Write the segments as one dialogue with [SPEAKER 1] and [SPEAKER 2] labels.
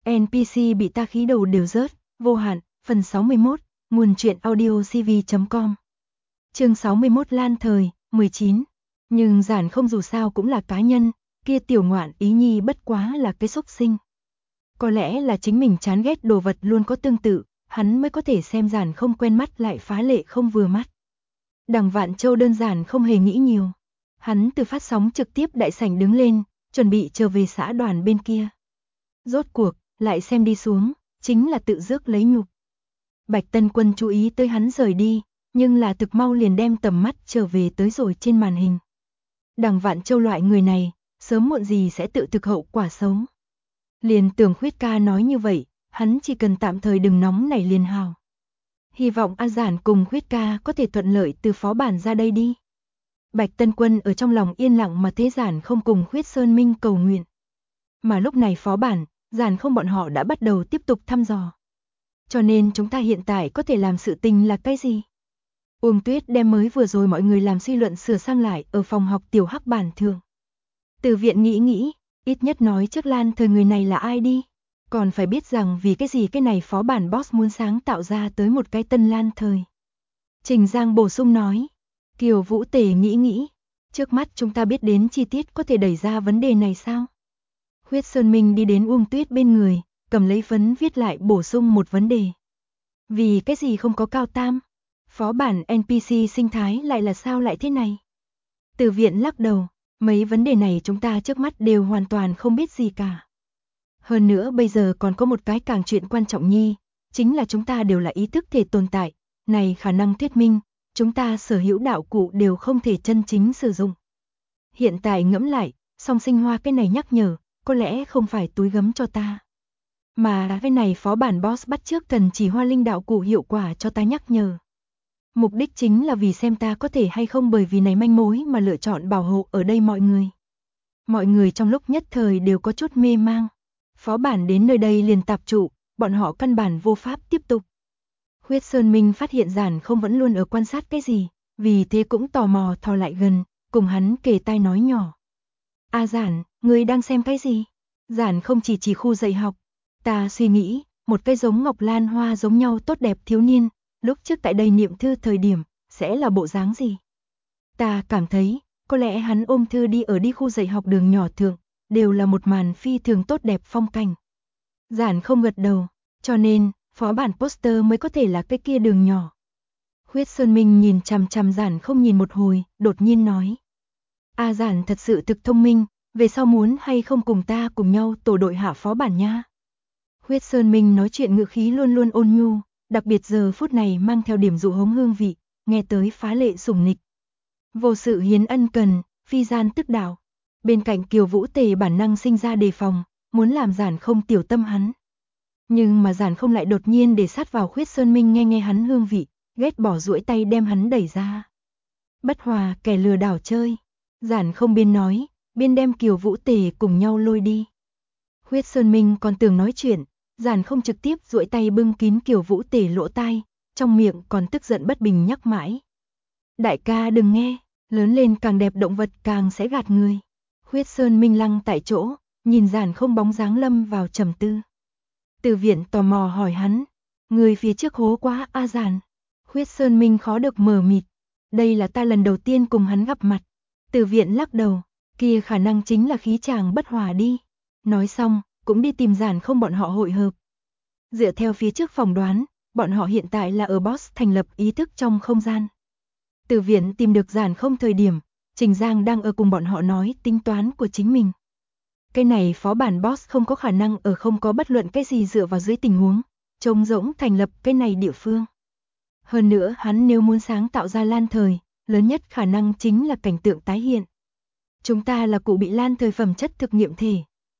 [SPEAKER 1] NPC bị ta khí đầu đều rớt, vô hạn, phần 61, nguồn truyện audio cv.com. Chương 61 Lan Thời, 19. Nhưng Giản không dù sao cũng là cá nhân, kia tiểu ngoạn ý nhi bất quá là cái xúc sinh. Có lẽ là chính mình chán ghét đồ vật luôn có tương tự, hắn mới có thể xem Giản không quen mắt lại phá lệ không vừa mắt. Đằng Vạn Châu đơn giản không hề nghĩ nhiều. Hắn từ phát sóng trực tiếp đại sảnh đứng lên, chuẩn bị trở về xã đoàn bên kia. Rốt cuộc, lại xem đi xuống, chính là tự rước lấy nhục. Bạch Tân Quân chú ý tới hắn rời đi, nhưng là thực mau liền đem tầm mắt trở về tới rồi trên màn hình. Đằng Vạn Châu loại người này, sớm muộn gì sẽ tự thực hậu quả xấu. Liền tưởng Khuyết ca nói như vậy, hắn chỉ cần tạm thời đừng nóng nảy liền hào. Hy vọng A Giản cùng Khuyết ca có thể thuận lợi từ phó bản ra đây đi. Bạch Tân Quân ở trong lòng yên lặng mà thế Giản không cùng Khuyết Sơn Minh cầu nguyện. Mà lúc này phó bản, Giản không bọn họ đã bắt đầu tiếp tục thăm dò. Cho nên chúng ta hiện tại có thể làm sự tình là cái gì? Uông Tuyết đem mới vừa rồi mọi người làm suy luận sửa sang lại ở phòng học tiểu hắc bản thường. Từ viện nghĩ, ít nhất nói trước Lan Thời người này là ai đi. Còn phải biết rằng vì cái gì cái này phó bản boss muốn sáng tạo ra tới một cái tân Lan Thời. Trình Giang bổ sung nói. Kiều Vũ Tề nghĩ, trước mắt chúng ta biết đến chi tiết có thể đẩy ra vấn đề này sao? Khuyết Sơn Minh đi đến Uông Tuyết bên người, cầm lấy phấn viết lại bổ sung một vấn đề. Vì cái gì không có cao tam? Phó bản NPC sinh thái lại là sao lại thế này? Từ viện lắc đầu, mấy vấn đề này chúng ta trước mắt đều hoàn toàn không biết gì cả. Hơn nữa bây giờ còn có một cái càng chuyện quan trọng nhi, chính là chúng ta đều là ý thức thể tồn tại, này khả năng thuyết minh, chúng ta sở hữu đạo cụ đều không thể chân chính sử dụng. Hiện tại ngẫm lại, song sinh hoa cái này nhắc nhở, có lẽ không phải túi gấm cho ta. Mà cái này phó bản boss bắt trước thần chỉ hoa linh đạo cụ hiệu quả cho ta nhắc nhở. Mục đích chính là vì xem ta có thể hay không bởi vì này manh mối mà lựa chọn bảo hộ ở đây mọi người. Mọi người trong lúc nhất thời đều có chút mê mang. Phó bản đến nơi đây liền tạp trụ, bọn họ căn bản vô pháp tiếp tục. Khuyết Sơn Minh phát hiện Giản không vẫn luôn ở quan sát cái gì, vì thế cũng tò mò thò lại gần, cùng hắn kề tai nói nhỏ. A Giản, ngươi đang xem cái gì? Giản không chỉ khu dạy học. Ta suy nghĩ, một cây giống ngọc lan hoa giống nhau tốt đẹp thiếu niên, lúc trước tại đây niệm thư thời điểm, sẽ là bộ dáng gì? Ta cảm thấy, có lẽ hắn ôm thư đi khu dạy học đường nhỏ thượng, đều là một màn phi thường tốt đẹp phong cảnh. Giản không gật đầu, cho nên, phó bản poster mới có thể là cái kia đường nhỏ. Khuyết Sơn Minh nhìn chằm chằm Giản không nhìn một hồi, đột nhiên nói. A Giản thật sự thực thông minh, về sau muốn hay không cùng ta cùng nhau tổ đội hạ phó bản nha. Khuyết Sơn Minh nói chuyện ngữ khí luôn luôn ôn nhu, đặc biệt giờ phút này mang theo điểm dụ hống hương vị, nghe tới phá lệ sủng nịch. Vô sự hiến ân cần, phi gian tức đạo. Bên cạnh Kiều Vũ Tề bản năng sinh ra đề phòng, muốn làm Giản không tiểu tâm hắn. Nhưng mà Giản không lại đột nhiên để sát vào Khuyết Sơn Minh nghe hắn hương vị, ghét bỏ duỗi tay đem hắn đẩy ra. Bất hòa kẻ lừa đảo chơi. Giản không biên nói, biên đem Kiều Vũ Tề cùng nhau lôi đi. Khuyết Sơn Minh còn tưởng nói chuyện, Giản không trực tiếp duỗi tay bưng kín Kiều Vũ Tề lỗ tai, trong miệng còn tức giận bất bình nhắc mãi. Đại ca đừng nghe, lớn lên càng đẹp động vật càng sẽ gạt người. Khuyết Sơn Minh lăng tại chỗ, nhìn Giản không bóng dáng lâm vào trầm tư. Từ viện tò mò hỏi hắn, người phía trước hố quá A Giản. Khuyết Sơn Minh khó được mờ mịt, đây là ta lần đầu tiên cùng hắn gặp mặt. Từ viện lắc đầu, kia khả năng chính là khí chàng bất hòa đi. Nói xong, cũng đi tìm Giản không bọn họ hội hợp. Dựa theo phía trước phỏng đoán, bọn họ hiện tại là ở boss thành lập ý thức trong không gian. Từ viện tìm được Giản không thời điểm, Trình Giang đang ở cùng bọn họ nói tính toán của chính mình. Cái này phó bản boss không có khả năng ở không có bất luận cái gì dựa vào dưới tình huống, trống rỗng thành lập cái này địa phương. Hơn nữa hắn nếu muốn sáng tạo ra Lan Thời, lớn nhất khả năng chính là cảnh tượng tái hiện. Chúng ta là cụ bị Lan Thời phẩm chất thực nghiệm thể.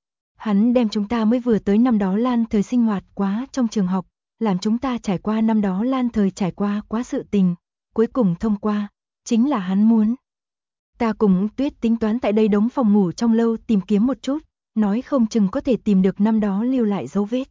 [SPEAKER 1] Hắn đem chúng ta mới vừa tới năm đó Lan Thời sinh hoạt quá trong trường học, làm chúng ta trải qua năm đó Lan Thời trải qua quá sự tình, cuối cùng thông qua, chính là hắn muốn. Ta cùng Tuyết tính toán tại đây đống phòng ngủ trong lâu tìm kiếm một chút, nói không chừng có thể tìm được năm đó lưu lại dấu vết.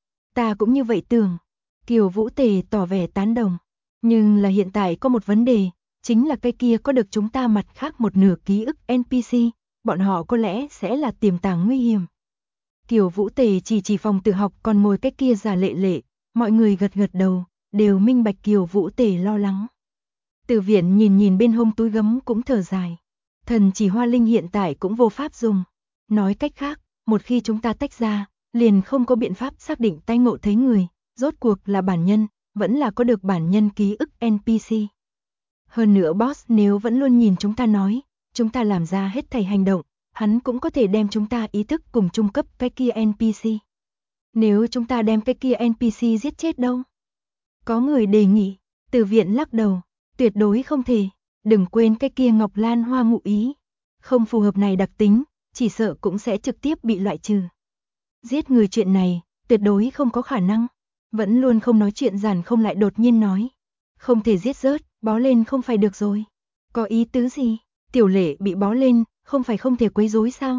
[SPEAKER 1] Ta cũng như vậy tưởng. Kiều Vũ Tề tỏ vẻ tán đồng. Nhưng là hiện tại có một vấn đề, chính là cái kia có được chúng ta mặt khác một nửa ký ức NPC, bọn họ có lẽ sẽ là tiềm tàng nguy hiểm. Kiều Vũ Tề chỉ phòng tự học còn ngồi cái kia giả lệ lệ, mọi người gật gật đầu, đều minh bạch Kiều Vũ Tề lo lắng. Từ Viện nhìn bên hông túi gấm cũng thở dài. Thần chỉ hoa linh hiện tại cũng vô pháp dùng. Nói cách khác, một khi chúng ta tách ra, liền không có biện pháp xác định tái ngộ thấy người, rốt cuộc là bản nhân, vẫn là có được bản nhân ký ức NPC. Hơn nữa boss nếu vẫn luôn nhìn chúng ta nói, chúng ta làm ra hết thảy hành động, hắn cũng có thể đem chúng ta ý thức cùng trung cấp cái kia NPC. Nếu chúng ta đem cái kia NPC giết chết đâu? Có người đề nghị, Từ Viện lắc đầu, tuyệt đối không thể, đừng quên cái kia Ngọc Lan Hoa ngụ ý. Không phù hợp này đặc tính, chỉ sợ cũng sẽ trực tiếp bị loại trừ. Giết người chuyện này, tuyệt đối không có khả năng. Vẫn luôn không nói chuyện Giản Không lại đột nhiên nói. Không thể giết rớt, bó lên không phải được rồi. Có ý tứ gì? Tiểu Lệ bị bó lên, không phải không thể quấy rối sao?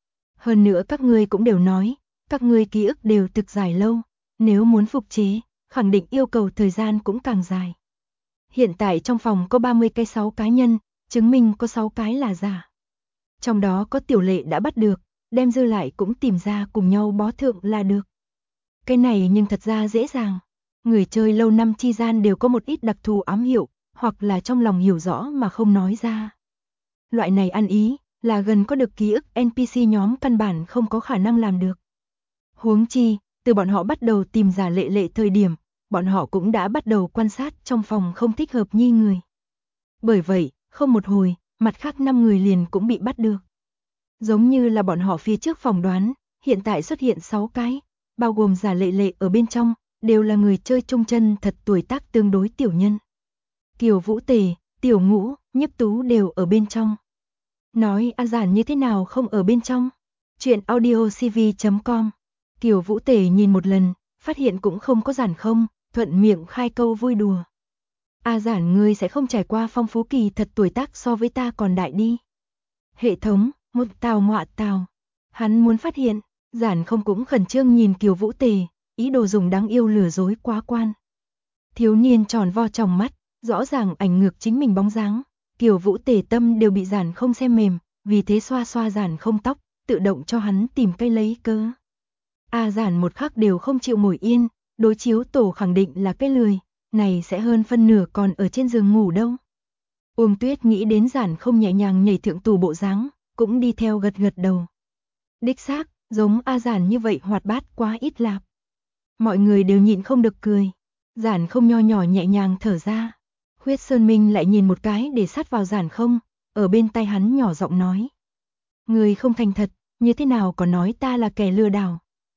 [SPEAKER 1] Hơn nữa các ngươi cũng đều nói, các ngươi ký ức đều thực dài lâu. Nếu muốn phục chế, khẳng định yêu cầu thời gian cũng càng dài. Hiện tại trong phòng có 30 cái 6 cá nhân, chứng minh có 6 cái là giả. Trong đó có Tiểu Lệ đã bắt được, đem dư lại cũng tìm ra cùng nhau bó thượng là được. Cái này nhưng thật ra dễ dàng. Người chơi lâu năm chi gian đều có một ít đặc thù ám hiệu, hoặc là trong lòng hiểu rõ mà không nói ra. Loại này ăn ý, là gần có được ký ức NPC nhóm căn bản không có khả năng làm được. Huống chi, từ bọn họ bắt đầu tìm giả lệ lệ thời điểm, bọn họ cũng đã bắt đầu quan sát trong phòng không thích hợp nhi người. Bởi vậy, không một hồi, mặt khác 5 người liền cũng bị bắt được. Giống như là bọn họ phía trước phỏng đoán, hiện tại xuất hiện 6 cái, bao gồm giả lệ lệ ở bên trong, đều là người chơi trung chân thật tuổi tác tương đối tiểu nhân. Kiều Vũ Tề, Tiểu Ngũ, Nhiếp Tú đều ở bên trong. Nói Giản như thế nào không ở bên trong? Chuyện audiocv.com. Kiều Vũ Tề nhìn một lần, phát hiện cũng không có Giản Không, thuận miệng khai câu vui đùa. Giản ngươi sẽ không trải qua phong phú kỳ thật tuổi tác so với ta còn đại đi. Hệ thống, một tào ngọa tào. Hắn muốn phát hiện, Giản Không cũng khẩn trương nhìn Kiều Vũ Tề, ý đồ dùng đáng yêu lừa dối quá quan. Thiếu niên tròn vo trong mắt, rõ ràng ảnh ngược chính mình bóng dáng. Kiều Vũ Tề tâm đều bị Giản Không xem mềm, vì thế xoa xoa Giản Không tóc, tự động cho hắn tìm cây lấy cớ. Giản một khắc đều không chịu ngồi yên, đối chiếu tổ khẳng định là cái lười, này sẽ hơn phân nửa còn ở trên giường ngủ đâu. Uông Tuyết nghĩ đến Giản Không nhẹ nhàng nhảy thượng tù bộ dáng, cũng đi theo gật gật đầu. Đích xác, giống Giản như vậy hoạt bát quá ít lạp. Mọi người đều nhịn không được cười. Giản Không nho nhỏ nhẹ nhàng thở ra. Huyết Sơn Minh lại nhìn một cái để sát vào Giản Không, ở bên tai hắn nhỏ giọng nói. Người không thành thật, như thế nào còn nói ta là kẻ lừa đảo.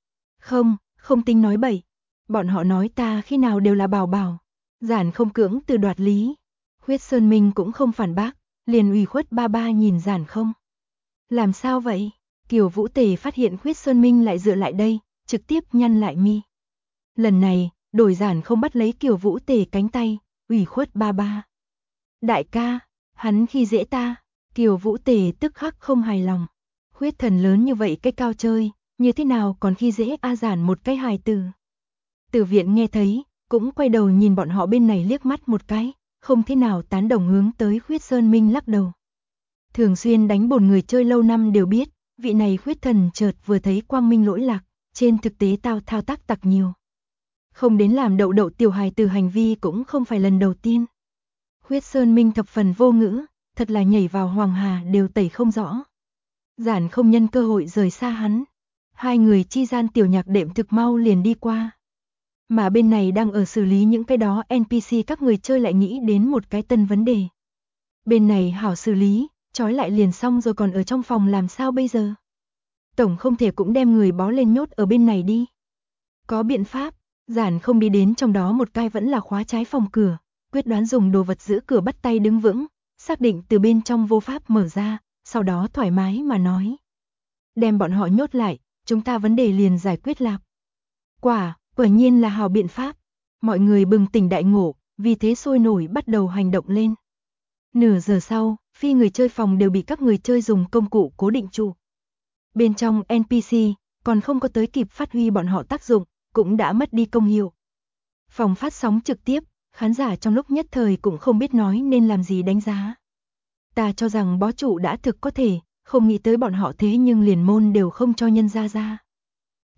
[SPEAKER 1] Không tính nói bậy. Bọn họ nói ta khi nào đều là bảo bảo. Giản Không cưỡng từ đoạt lý. Huyết Sơn Minh cũng không phản bác, liền ủy khuất ba ba nhìn Giản Không. Làm sao vậy? Kiều Vũ Tề phát hiện Huyết Sơn Minh lại dựa lại đây, trực tiếp nhăn lại mi. Lần này, đổi Giản Không bắt lấy Kiều Vũ Tề cánh tay, ủy khuất ba ba. Đại ca, hắn khi dễ ta. Kiều Vũ Tề tức khắc không hài lòng. Huyết thần lớn như vậy cái cao chơi, như thế nào còn khi dễ Giản một cái hài tử. Từ Viện nghe thấy, cũng quay đầu nhìn bọn họ bên này liếc mắt một cái, không thế nào tán đồng hướng tới Huyết Sơn Minh lắc đầu. Thường xuyên đánh bồn người chơi lâu năm đều biết, vị này huyết thần chợt vừa thấy quang minh lỗi lạc, trên thực tế thao tác tặc nhiều. Không đến làm đậu đậu tiểu hài từ hành vi cũng không phải lần đầu tiên. Huyết Sơn Minh thập phần vô ngữ, thật là nhảy vào hoàng hà đều tẩy không rõ. Giản Không nhân cơ hội rời xa hắn. Hai người chi gian tiểu nhạc đệm thực mau liền đi qua. Mà bên này đang ở xử lý những cái đó NPC các người chơi lại nghĩ đến một cái tân vấn đề. Bên này hảo xử lý, trói lại liền xong rồi còn ở trong phòng làm sao bây giờ? Tổng không thể cũng đem người bó lên nhốt ở bên này đi. Có biện pháp, Giản Không đi đến trong đó một cái vẫn là khóa trái phòng cửa, quyết đoán dùng đồ vật giữ cửa bắt tay đứng vững, xác định từ bên trong vô pháp mở ra, sau đó thoải mái mà nói. Đem bọn họ nhốt lại, chúng ta vấn đề liền giải quyết lạc. Quả nhiên là hào biện pháp. Mọi người bừng tỉnh đại ngộ, vì thế sôi nổi bắt đầu hành động lên. Nửa giờ sau, phi người chơi phòng đều bị các người chơi dùng công cụ cố định trụ. Bên trong NPC, còn không có tới kịp phát huy bọn họ tác dụng, cũng đã mất đi công hiệu. Phòng phát sóng trực tiếp, khán giả trong lúc nhất thời cũng không biết nói nên làm gì đánh giá. Ta cho rằng bó trụ đã thực có thể, không nghĩ tới bọn họ thế nhưng liền môn đều không cho nhân ra ra.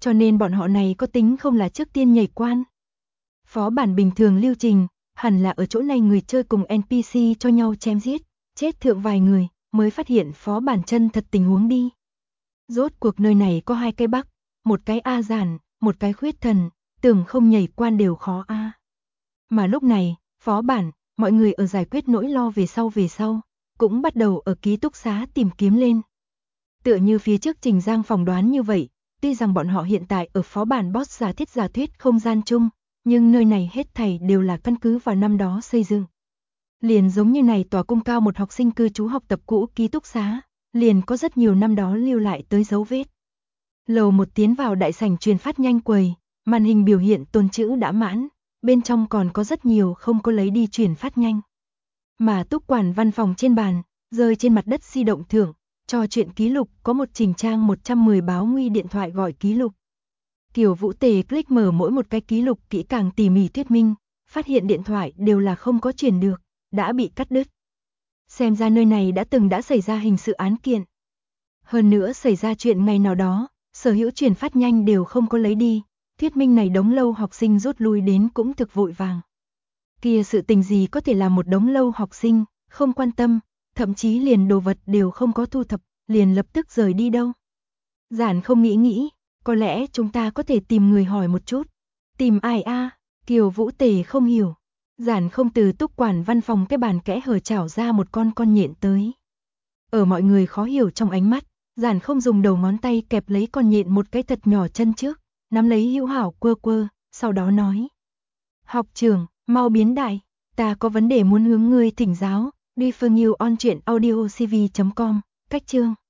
[SPEAKER 1] cho nên bọn họ này có tính không là trước tiên nhảy quan. Phó bản bình thường lưu trình, hẳn là ở chỗ này người chơi cùng NPC cho nhau chém giết, chết thượng vài người, mới phát hiện phó bản chân thật tình huống đi. Rốt cuộc nơi này có 2 cái bug, một cái A giản, một cái khuyết thần, tưởng không nhảy quan đều khó a. Mà lúc này, phó bản, mọi người ở giải quyết nỗi lo về sau, cũng bắt đầu ở ký túc xá tìm kiếm lên. Tựa như phía trước Trình Giang phỏng đoán như vậy, tuy rằng bọn họ hiện tại ở phó bản boss giả thuyết không gian chung, nhưng nơi này hết thảy đều là căn cứ vào năm đó xây dựng. Liền giống như này tòa cung cao một học sinh cư trú học tập cũ ký túc xá, liền có rất nhiều năm đó lưu lại tới dấu vết. Lầu 1 tiến vào đại sảnh truyền phát nhanh quầy, màn hình biểu hiện tồn chữ đã mãn, bên trong còn có rất nhiều không có lấy đi truyền phát nhanh. Mà túc quản văn phòng trên bàn, rơi trên mặt đất di động thưởng, trò chuyện ký lục có một trình trang 110 báo nguy điện thoại gọi ký lục. Kiều Vũ Tề click mở mỗi một cái ký lục kỹ càng tỉ mỉ thuyết minh, phát hiện điện thoại đều là không có truyền được, đã bị cắt đứt. Xem ra nơi này đã xảy ra hình sự án kiện. Hơn nữa xảy ra chuyện ngày nào đó, sở hữu truyền phát nhanh đều không có lấy đi, thuyết minh này đống lâu học sinh rút lui đến cũng thực vội vàng. Kia sự tình gì có thể làm một đống lâu học sinh, không quan tâm, thậm chí liền đồ vật đều không có thu thập, liền lập tức rời đi đâu. Giản không nghĩ, có lẽ chúng ta có thể tìm người hỏi một chút. Tìm ai a? Kiều Vũ Tề không hiểu. Giản không từ túc quản văn phòng cái bàn kẽ hở chảo ra một con nhện tới. Ở mọi người khó hiểu trong ánh mắt, Giản không dùng đầu ngón tay kẹp lấy con nhện một cái thật nhỏ chân trước, nắm lấy hữu hảo quơ, sau đó nói. Học trưởng, mau biến đại, ta có vấn đề muốn hướng ngươi thỉnh giáo, đi phương yêu on truyện audiocv.com, cách chương.